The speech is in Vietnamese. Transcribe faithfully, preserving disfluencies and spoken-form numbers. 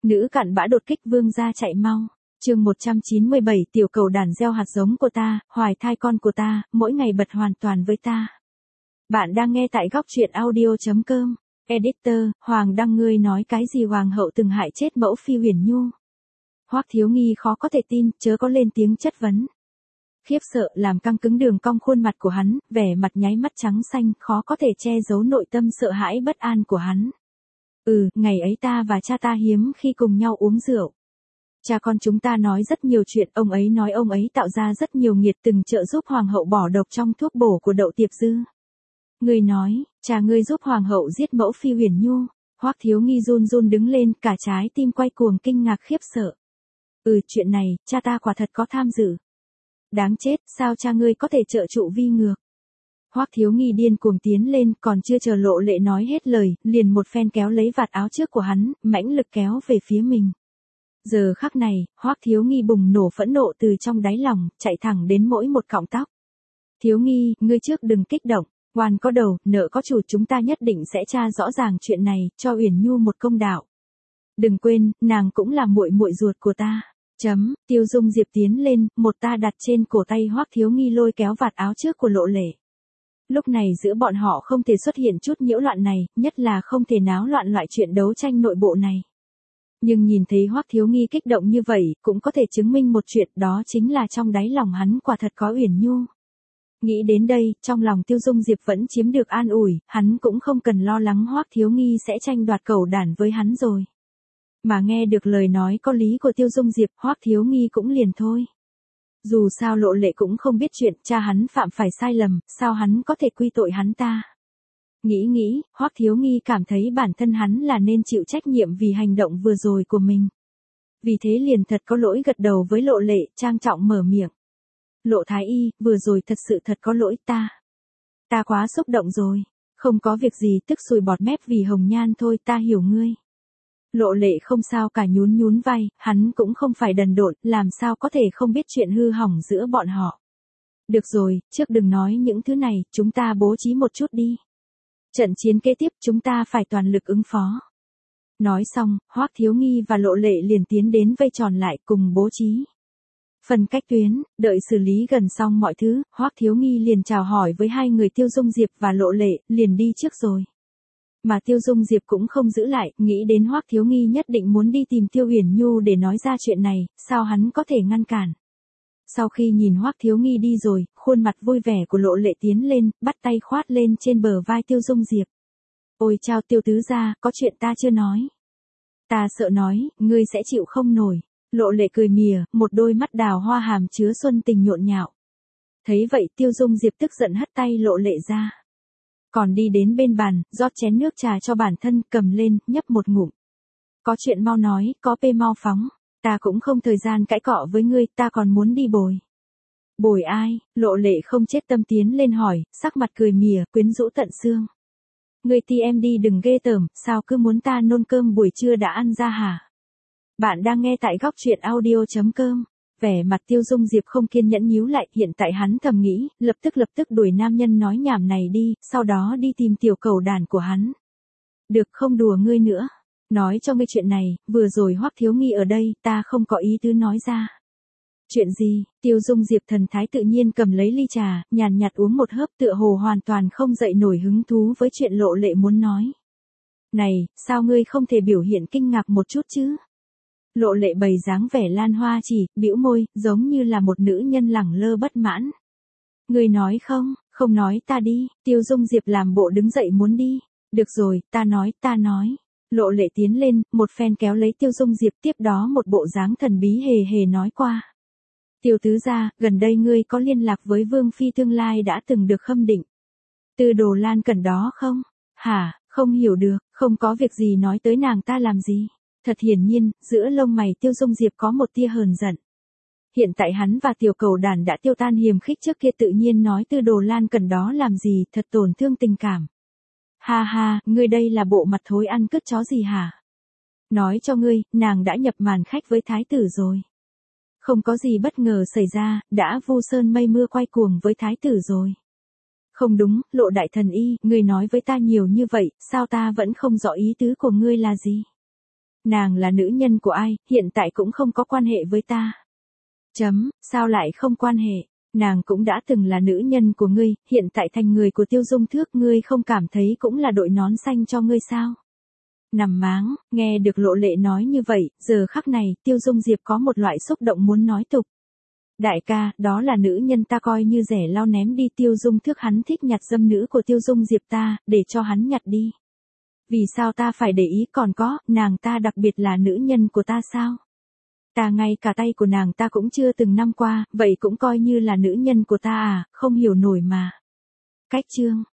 Nữ cặn bã đột kích vương gia chạy mau. Chương một trăm chín mươi bảy tiểu cầu đàn gieo hạt giống của ta, hoài thai con của ta, mỗi ngày bật hoàn toàn với ta. Bạn đang nghe tại góc truyện audio chấm com. Editor, Hoàng đăng ngươi nói cái gì hoàng hậu từng hại chết mẫu phi Huyền Nhu. Hoắc Thiếu Nghi khó có thể tin, chớ có lên tiếng chất vấn. Khiếp sợ làm căng cứng đường cong khuôn mặt của hắn, vẻ mặt nháy mắt trắng xanh, khó có thể che giấu nội tâm sợ hãi bất an của hắn. Ừ, ngày ấy ta và cha ta hiếm khi cùng nhau uống rượu. Cha con chúng ta nói rất nhiều chuyện, ông ấy nói ông ấy tạo ra rất nhiều nghiệt, từng trợ giúp hoàng hậu bỏ độc trong thuốc bổ của Đậu Tiệp Dư. Ngươi nói, cha ngươi giúp hoàng hậu giết mẫu phi Huyền Nhu. Hoắc Thiếu Nghi run run đứng lên, cả trái tim quay cuồng kinh ngạc khiếp sợ. Ừ, chuyện này, cha ta quả thật có tham dự. Đáng chết, sao cha ngươi có thể trợ trụ vi ngược? Hoắc Thiếu Nghi điên cuồng tiến lên, còn chưa chờ Lộ Lệ nói hết lời, liền một phen kéo lấy vạt áo trước của hắn, mãnh lực kéo về phía mình. Giờ khắc này, Hoắc Thiếu Nghi bùng nổ phẫn nộ từ trong đáy lòng, chạy thẳng đến mỗi một cọng tóc. Thiếu Nghi, ngươi trước đừng kích động, oan có đầu, nợ có chủ, chúng ta nhất định sẽ tra rõ ràng chuyện này, cho Uyển Nhu một công đạo. Đừng quên, nàng cũng là muội muội ruột của ta. Chấm, Tiêu Dung Diệp tiến lên, một ta đặt trên cổ tay Hoắc Thiếu Nghi lôi kéo vạt áo trước của Lộ Lệ. Lúc này giữa bọn họ không thể xuất hiện chút nhiễu loạn này, nhất là không thể náo loạn loại chuyện đấu tranh nội bộ này. Nhưng nhìn thấy Hoắc Thiếu Nghi kích động như vậy, cũng có thể chứng minh một chuyện, đó chính là trong đáy lòng hắn quả thật có Uyển Nhu. Nghĩ đến đây, trong lòng Tiêu Dung Diệp vẫn chiếm được an ủi, hắn cũng không cần lo lắng Hoắc Thiếu Nghi sẽ tranh đoạt cẩu đản với hắn rồi. Mà nghe được lời nói có lý của Tiêu Dung Diệp, Hoắc Thiếu Nghi cũng liền thôi. Dù sao Lộ Lệ cũng không biết chuyện, cha hắn phạm phải sai lầm, sao hắn có thể quy tội hắn ta. Nghĩ nghĩ, Hoắc Thiếu Nghi cảm thấy bản thân hắn là nên chịu trách nhiệm vì hành động vừa rồi của mình. Vì thế liền thật có lỗi gật đầu với Lộ Lệ, trang trọng mở miệng. Lộ Thái Y, vừa rồi thật sự thật có lỗi ta. Ta quá xúc động rồi, không có việc gì, tức sùi bọt mép vì hồng nhan thôi, ta hiểu ngươi. Lộ Lệ không sao cả nhún nhún vai, hắn cũng không phải đần độn, làm sao có thể không biết chuyện hư hỏng giữa bọn họ. Được rồi, trước đừng nói những thứ này, chúng ta bố trí một chút đi. Trận chiến kế tiếp chúng ta phải toàn lực ứng phó. Nói xong, Hoắc Thiếu Nghi và Lộ Lệ liền tiến đến vây tròn lại cùng bố trí. Phần cách tuyến, đợi xử lý gần xong mọi thứ, Hoắc Thiếu Nghi liền chào hỏi với hai người Tiêu Dung Diệp và Lộ Lệ, liền đi trước rồi. Mà Tiêu Dung Diệp cũng không giữ lại, nghĩ đến Hoắc Thiếu Nghi nhất định muốn đi tìm Tiêu Huyền Nhu để nói ra chuyện này, sao hắn có thể ngăn cản. Sau khi nhìn Hoắc Thiếu Nghi đi rồi, khuôn mặt vui vẻ của Lộ Lệ tiến lên, bắt tay khoát lên trên bờ vai Tiêu Dung Diệp. Ôi chao Tiêu tứ gia, có chuyện ta chưa nói. Ta sợ nói, ngươi sẽ chịu không nổi. Lộ Lệ cười mỉa, một đôi mắt đào hoa hàm chứa xuân tình nhộn nhạo. Thấy vậy Tiêu Dung Diệp tức giận hất tay Lộ Lệ ra. Còn đi đến bên bàn, rót chén nước trà cho bản thân, cầm lên, nhấp một ngụm. Có chuyện mau nói, có pê mau phóng. Ta cũng không thời gian cãi cọ với ngươi, ta còn muốn đi bồi. Bồi ai? Lộ Lệ không chết tâm tiến lên hỏi, sắc mặt cười mỉa, quyến rũ tận xương. Ngươi ti em đi đừng ghê tởm, sao cứ muốn ta nôn cơm buổi trưa đã ăn ra hả? Bạn đang nghe tại góc truyện audio chấm com. Vẻ mặt Tiêu Dung Diệp không kiên nhẫn nhíu lại, hiện tại hắn thầm nghĩ, lập tức lập tức đuổi nam nhân nói nhảm này đi, sau đó đi tìm tiểu cẩu đàn của hắn. Được, không đùa ngươi nữa. Nói cho ngươi chuyện này, vừa rồi Hoắc Thiếu Nghi ở đây, ta không có ý tứ nói ra. Chuyện gì? Tiêu Dung Diệp thần thái tự nhiên cầm lấy ly trà, nhàn nhạt uống một hớp, tựa hồ hoàn toàn không dậy nổi hứng thú với chuyện Lộ Lệ muốn nói. Này, sao ngươi không thể biểu hiện kinh ngạc một chút chứ? Lộ Lệ bày dáng vẻ lan hoa chỉ, bĩu môi, giống như là một nữ nhân lẳng lơ bất mãn. Ngươi nói không, không nói ta đi. Tiêu Dung Diệp làm bộ đứng dậy muốn đi. Được rồi, ta nói, ta nói. Lộ Lệ tiến lên, một phen kéo lấy Tiêu Dung Diệp, tiếp đó một bộ dáng thần bí hề hề nói qua. Tiêu tứ gia, gần đây ngươi có liên lạc với Vương Phi tương lai đã từng được khâm định. Từ Đồ Lan Cẩn đó không? Hả, không hiểu được, không có việc gì nói tới nàng ta làm gì. Thật hiển nhiên, giữa lông mày Tiêu Dung Diệp có một tia hờn giận. Hiện tại hắn và tiểu cầu đàn đã tiêu tan hiềm khích trước kia, tự nhiên nói Từ Đồ Lan Cẩn đó làm gì, thật tổn thương tình cảm. Ha ha, ngươi đây là bộ mặt thối ăn cứt chó gì hả? Nói cho ngươi, nàng đã nhập màn khách với thái tử rồi. Không có gì bất ngờ xảy ra, đã vu sơn mây mưa quay cuồng với thái tử rồi. Không đúng, Lộ đại thần y, ngươi nói với ta nhiều như vậy, sao ta vẫn không rõ ý tứ của ngươi là gì? Nàng là nữ nhân của ai, hiện tại cũng không có quan hệ với ta. Chấm, sao lại không quan hệ? Nàng cũng đã từng là nữ nhân của ngươi, hiện tại thành người của Tiêu Dung Thước, ngươi không cảm thấy cũng là đội nón xanh cho ngươi sao? Nằm máng, nghe được Lộ Lệ nói như vậy, giờ khắc này, Tiêu Dung Diệp có một loại xúc động muốn nói tục. Đại ca, đó là nữ nhân ta coi như rẻ lau ném đi. Tiêu Dung Thước hắn thích nhặt dâm nữ của Tiêu Dung Diệp ta, để cho hắn nhặt đi. Vì sao ta phải để ý, còn có, nàng ta đặc biệt là nữ nhân của ta sao? Ta ngay cả tay của nàng ta cũng chưa từng năm qua, vậy cũng coi như là nữ nhân của ta à, không hiểu nổi mà. Cách chương